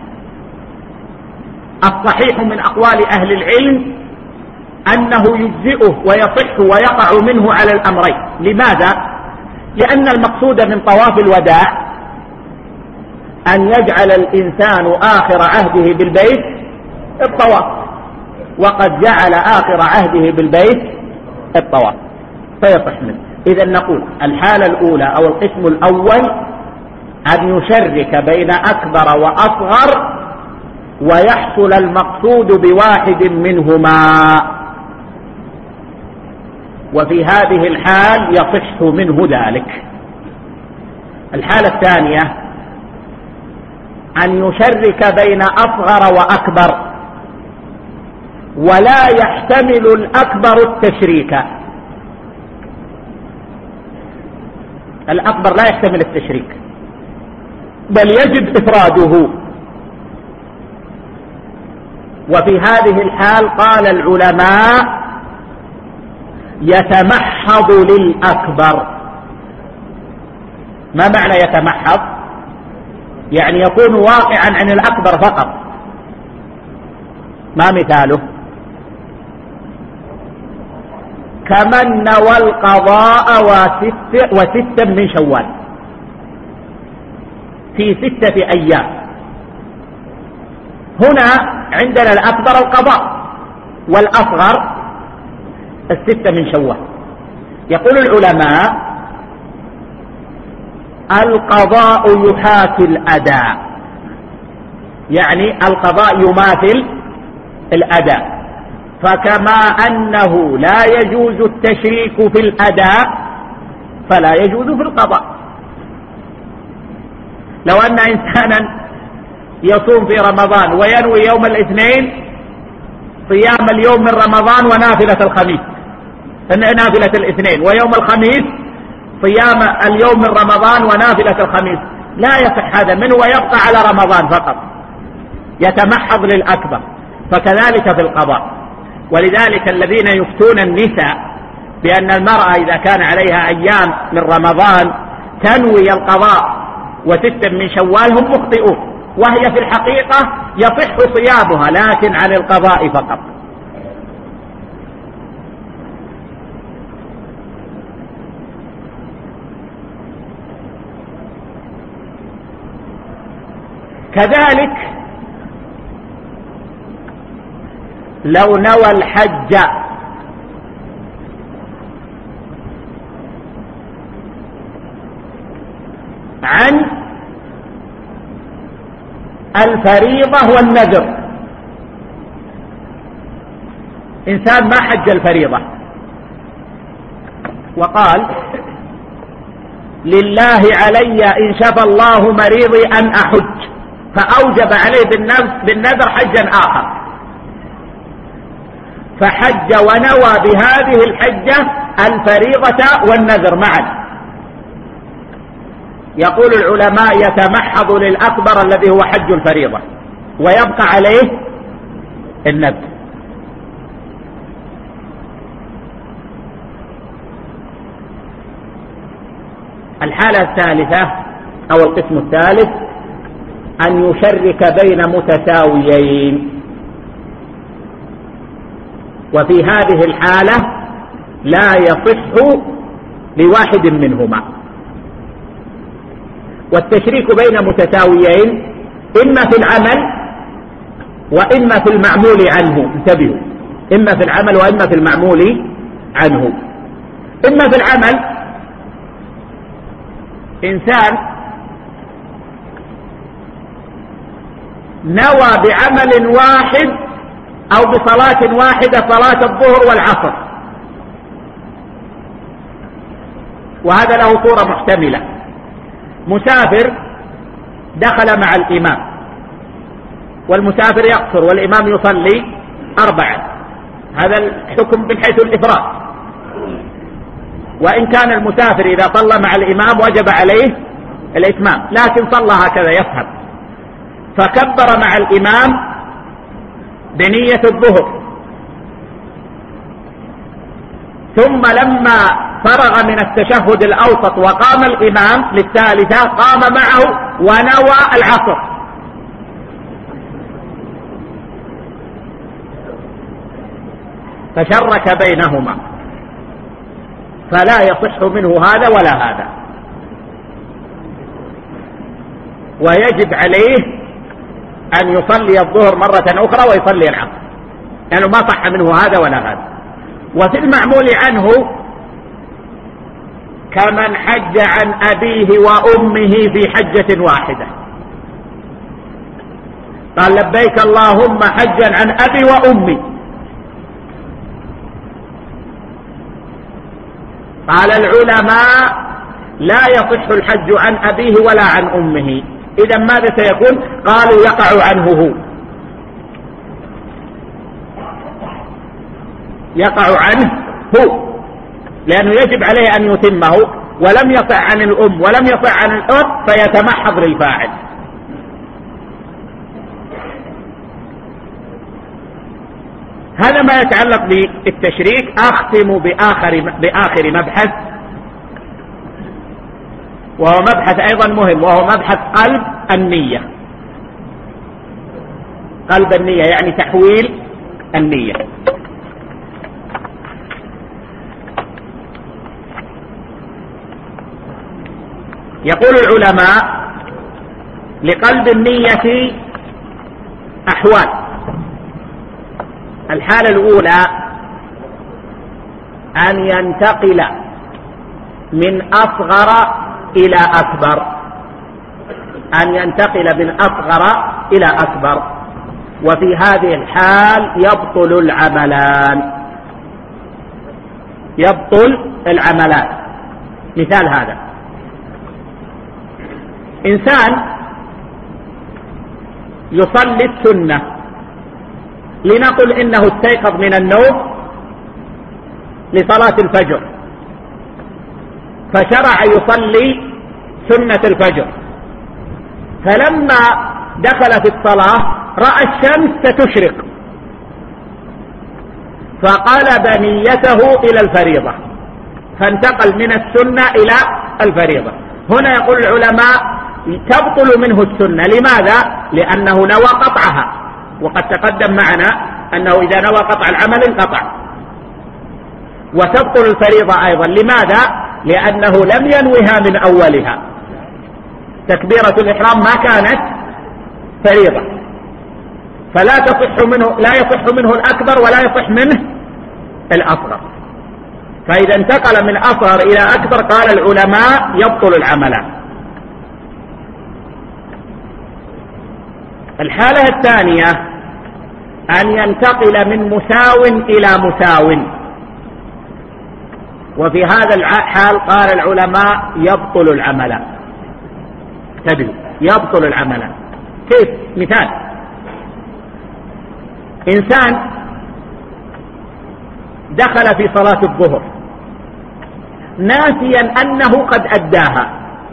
الصحيح من أقوال أهل العلم أنه يجزئه ويصح ويقع منه على الأمرين. لماذا؟ لأن المقصود من طواف الوداع أن يجعل الإنسان آخر عهده بالبيت الطواف، وقد جعل آخر عهده بالبيت الطواف فيصح منه. إذا نقول الحالة الأولى أو القسم الأول أن يشرك بين أكبر وأصغر ويحصل المقصود بواحد منهما، وفي هذه الحال يصح منه ذلك. الحالة الثانية أن يشرك بين أصغر وأكبر ولا يحتمل الأكبر التشريك. الأكبر لا يحتمل التشريك، بل يجب إفراده. وفي هذه الحال قال العلماء يتمحض للأكبر. ما معنى يتمحض؟ يعني يكون واقعا عن الأكبر فقط. ما مثاله؟ كمن نوى القضاء وست وستا من شوال في ستة أيام. هنا عندنا الأكبر القضاء والأصغر الستة من شوال. يقول العلماء القضاء يحاكي الأداء، يعني القضاء يماثل الأداء. فكما أنه لا يجوز التشريك في الأداء فلا يجوز في القضاء. لو أن إنسانا يصوم في رمضان وينوي يوم الاثنين صيام اليوم من رمضان ونافلة الخميس، نافلة الاثنين، ويوم الخميس صيام اليوم من رمضان ونافلة الخميس، لا يصح هذا منه ويبقى على رمضان فقط، يتمحض للأكبر. فكذلك في القضاء. ولذلك الذين يفتون النساء بأن المرأة إذا كان عليها أيام من رمضان تنوي القضاء وستا من شوال هم مخطئون، وهي في الحقيقة يصح صيامها لكن عن القضاء فقط. كذلك لو نوى الحج عن الفريضة والنذر، إنسان ما حج الفريضة وقال لله علي إن شفى الله مريضي أن أحج، فأوجب عليه بالنذر حجا آخر، فحج ونوى بهذه الحجة الفريضة والنذر معا. يقول العلماء يتمحض للأكبر الذي هو حج الفريضة ويبقى عليه النذر. الحالة الثالثة أو القسم الثالث أن يشرك بين متساويين، وفي هذه الحالة لا يصح لواحد منهما. والتشريك بين متساويين إما في العمل وإما في المعمول عنه، انتبهوا، إما في العمل وإما في المعمول عنه. إما في العمل إنسان نوى بعمل واحد أو بصلاة واحدة صلاة الظهر والعصر، وهذا له صورة محتملة. مسافر دخل مع الإمام، والمسافر يقصر والإمام يصلي أربعة، هذا الحكم من حيث الإفراد. وإن كان المسافر إذا صلى مع الإمام وجب عليه الإتمام، لكن صلى هكذا يفهم، فكبر مع الإمام بنية الظهر، ثم لما فرغ من التشهد الأوسط وقام الإمام للثالثة قام معه ونوى العصر، فشرك بينهما، فلا يصح منه هذا ولا هذا، ويجب عليه أن يصلي الظهر مرة أخرى ويصلي العصر، لأنه يعني ما صح منه هذا ولا هذا. وفي المعمول عنه كمن حج عن أبيه وأمه في حجة واحدة، قال لبيك اللهم حجا عن أبي وأمي، قال العلماء لا يصح الحج عن أبيه ولا عن أمه. إذا ماذا سيكون؟ قالوا يقع عنه هو، يقع عنه هو، لأنه يجب عليه أن يتمه، ولم يصح عن الأم ولم يصح عن الأب فيتمحض للفاعل. هذا ما يتعلق بالتشريك. أختم بآخر, بآخر مبحث، وهو مبحث أيضا مهم، وهو مبحث قلب النية. قلب النية يعني تحويل النية. يقول العلماء لقلب النية أحوال. الحالة الأولى أن ينتقل من أصغر إلى أكبر، أن ينتقل من أصغر إلى أكبر، وفي هذه الحال يبطل العملان، يبطل العملان. مثال هذا: إنسان يصلي السنة، لنقل إنه استيقظ من النوم لصلاة الفجر، فشرع يصلي سنة الفجر، فلما دخل في الصلاة رأى الشمس ستشرق فقلب نيته إلى الفريضة، فانتقل من السنة إلى الفريضة. هنا يقول العلماء تبطل منه السنة. لماذا؟ لأنه نوى قطعها، وقد تقدم معنا أنه إذا نوى قطع العمل انقطع. وتبطل الفريضة أيضا. لماذا؟ لأنه لم ينوها من أولها. تكبيرة الإحرام ما كانت فريضة، فلا تصح منه، لا يصح منه الأكبر ولا يصح منه الأصغر. فإذا انتقل من أصغر إلى أكبر قال العلماء يبطل العملان. الحالة الثانية أن ينتقل من مساو إلى مساو، وفي هذا الحال قال العلماء يبطل العملان. تدري يبطل العملان كيف؟ مثال: إنسان دخل في صلاة الظهر ناسيا أنه قد أداها،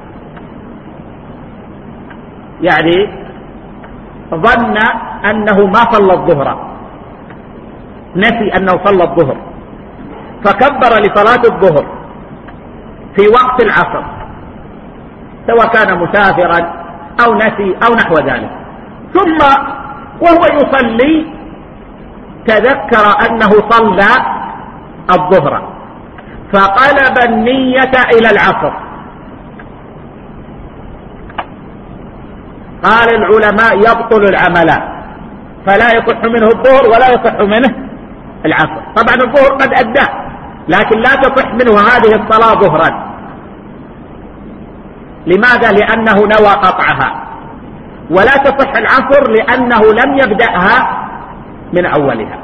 يعني ظن أنه ما صلى الظهر، نسي أنه صلى الظهر، فكبر لصلاة الظهر في وقت العصر، سواء كان مسافرا أو نسي أو نحو ذلك. ثم وهو يصلي تذكر أنه صلى الظهر فقلب النية إلى العصر. قال العلماء يبطل العملان، فلا يصح منه الظهر ولا يصح منه العصر. طبعا الظهر قد أداه، لكن لا تصح منه هذه الصلاة ظهرا. لماذا؟ لأنه نوى قطعها. ولا تصح العصر لأنه لم يبدأها من أولها.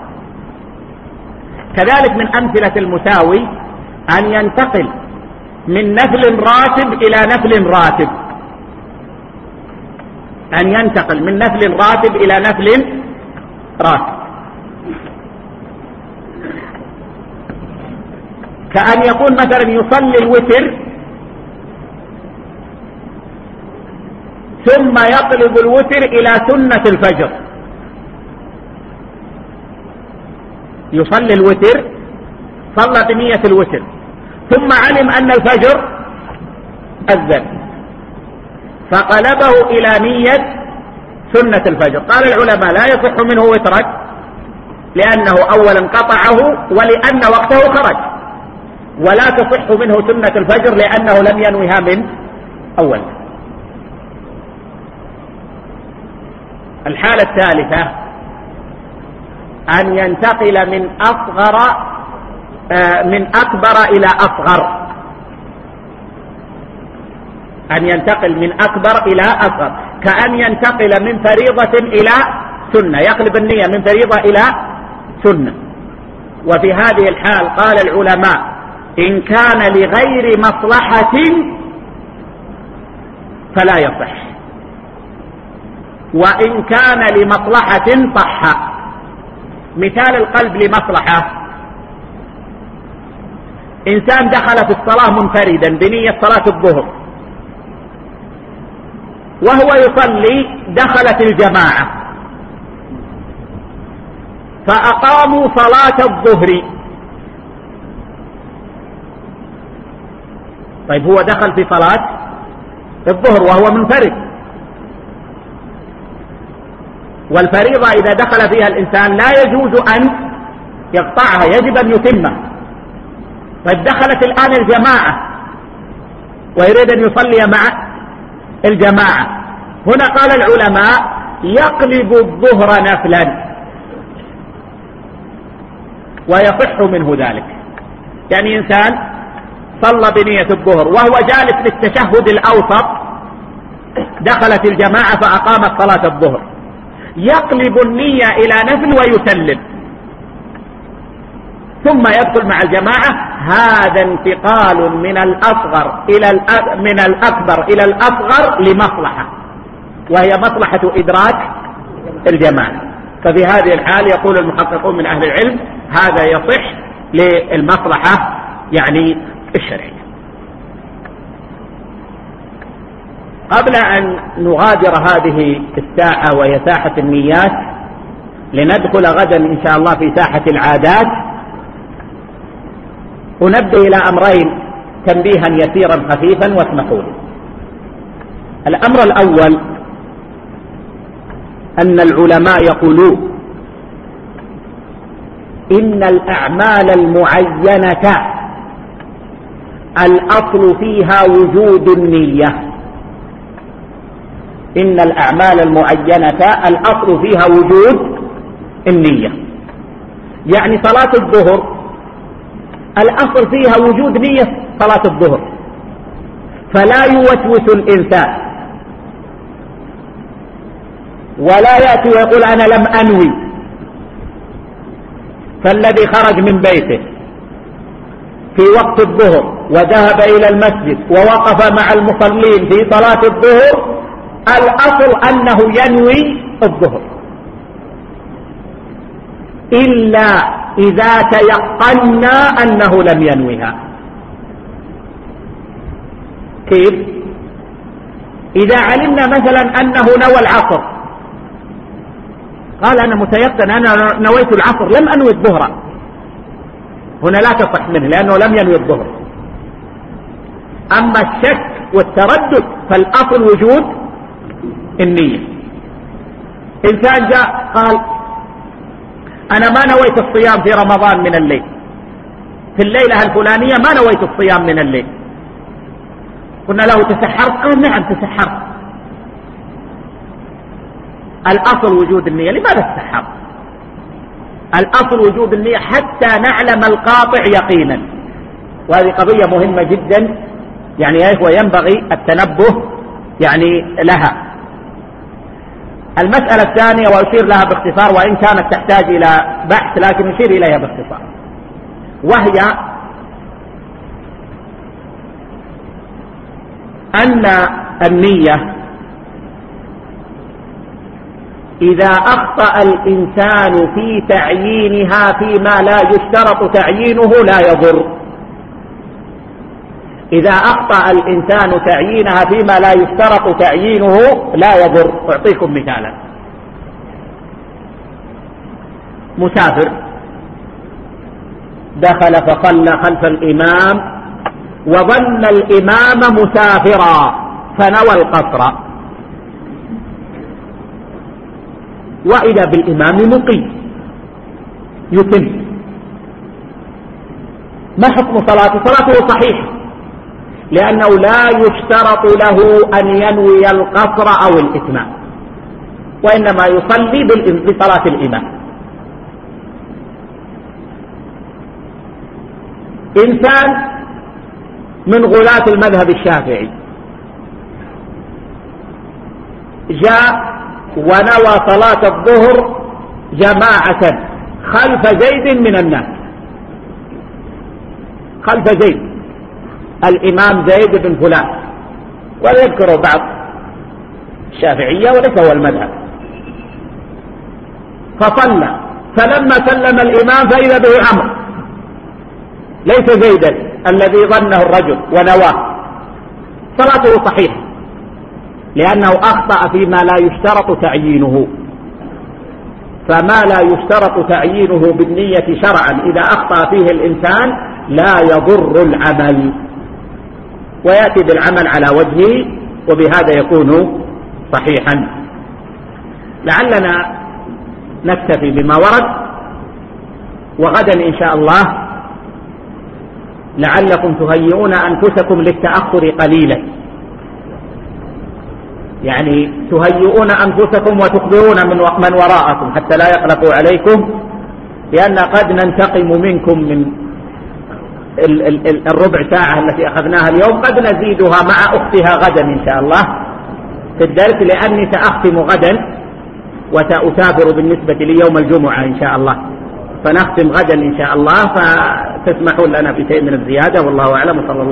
كذلك من أمثلة المساوي أن ينتقل من نفل راتب إلى نفل راتب، أن ينتقل من نفل راتب إلى نفل راتب، كأن يكون مثلا يصلي الوتر ثم يطلب الوتر إلى سنة الفجر. يصلي الوتر، صلى بنية الوتر، ثم علم أن الفجر أذن فقلبه إلى نية سنة الفجر. قال العلماء لا يصح منه وترا، لأنه أولا قطعه ولأن وقته خرج، ولا تصح منه سنة الفجر لأنه لم ينوها من أول. الحالة الثالثة أن ينتقل من أصغر من أكبر إلى أصغر، أن ينتقل من أكبر إلى أصغر، كأن ينتقل من فريضة إلى سنة، يقلب النية من فريضة إلى سنة. وفي هذه الحال قال العلماء إن كان لغير مصلحة فلا يصح، وإن كان لمصلحة صح. مثال القلب لمصلحة: إنسان دخل في الصلاة منفردا بنية صلاة الظهر، وهو يصلي دخلت الجماعة فأقاموا صلاة الظهر. طيب هو دخل في صلاة الظهر وهو منفرد، والفريضة إذا دخل فيها الإنسان لا يجوز أن يقطعها، يجب أن يتمها. طيب دخلت الآن الجماعة ويريد أن يصلي مع الجماعة، هنا قال العلماء يقلب الظهر نفلا ويصح منه ذلك. يعني إنسان صلى بنية الظهر وهو جالس للتشهد الأوسط، دخلت الجماعة فأقامت صلاة الظهر، يقلب النية إلى نفل ويسلم ثم يدخل مع الجماعة. هذا انتقال من الأصغر إلى من الأكبر إلى الأصغر لمصلحة، وهي مصلحة إدراك الجماعة. ففي هذه الحال يقول المحققون من أهل العلم هذا يصح للمصلحة يعني الشرعية. قبل أن نغادر هذه الساحة وهي ساحة النيات لندخل غدا إن شاء الله في ساحة العادات، ونبدأ إلى أمرين تنبيها يسيرا خفيفا واسمحوا لي. الأمر الأول أن العلماء يقولون إن الأعمال المعينة الأصل فيها وجود النية. إن الأعمال المعينة الأصل فيها وجود النية، يعني صلاة الظهر الأصل فيها وجود نية صلاة الظهر، فلا يوسوس الإنسان ولا يأتي ويقول أنا لم أنوي. فالذي خرج من بيته في وقت الظهر وذهب إلى المسجد ووقف مع المصلين في صلاة الظهر الأصل أنه ينوي الظهر، إلا إذا تيقنا أنه لم ينويها. كيف؟ إذا علمنا مثلا أنه نوى العصر، قال أنا متيقن أنا نويت العصر لم أنوي الظهر، هنا لا تصح منه لأنه لم ينوي الظهر. أما الشك والتردد فالأصل وجود النية. إنسان جاء قال أنا ما نويت الصيام في رمضان من الليل، في الليلة الفلانية ما نويت الصيام من الليل. قلنا له تسحرت؟ قال نعم تسحرت. الأصل وجود النية. لماذا تسحرت؟ الأصل وجود النية حتى نعلم القاطع يقينا، وهذه قضية مهمة جدا يعني يا إخوة ينبغي التنبه يعني لها. المسألة الثانية وأشير لها باختصار وإن كانت تحتاج إلى بحث لكن أشير إليها باختصار، وهي أن النية إذا أخطأ الإنسان في تعيينها فيما لا يشترط تعيينه لا يضر. إذا أخطأ الإنسان تعيينها فيما لا يشترط تعيينه لا يضر. أعطيكم مثالا. مسافر دخل فصلى خلف الإمام وظن الإمام مسافرا فنوى القصر، وإذا بالإمام مقيم يتم. ما حكم صلاته؟ صلاته صحيحة لأنه لا يشترط له أن ينوي القصر أو الإتمام، وإنما يصلي بصلاة الإمام. إنسان من غلاة المذهب الشافعي جاء ونوى صلاة الظهر جماعة خلف زيد من الناس، خلف زيد الإمام زيد بن فلان، ويذكر بعض الشافعية وليس هو المذهب. فصلى، فلما سلم الإمام فإذا به عمرو ليس زيدا، الذي ظنه الرجل ونواه صلاته صحيحة، لأنه أخطأ فيما لا يشترط تعيينه. فما لا يشترط تعيينه بالنية شرعا إذا أخطأ فيه الإنسان لا يضر العمل، ويأتي بالعمل على وجهه، وبهذا يكون صحيحا. لعلنا نكتفي بما ورد، وغدا إن شاء الله لعلكم تهيئون أنفسكم للتأخر قليلا، يعني تهيئون أنفسكم وتخبرون من من وراءكم حتى لا يقلقوا عليكم، لأن قد ننتقم منكم من ال ال الربع ساعة التي أخذناها اليوم، قد نزيدها مع أختها غدا إن شاء الله في الدرس، لأني سأختم غدا وسأسافر بالنسبة لي يوم الجمعة إن شاء الله، فنختم غدا إن شاء الله، فتسمحون لنا بشيء من الزيادة، والله أعلم. صلى الله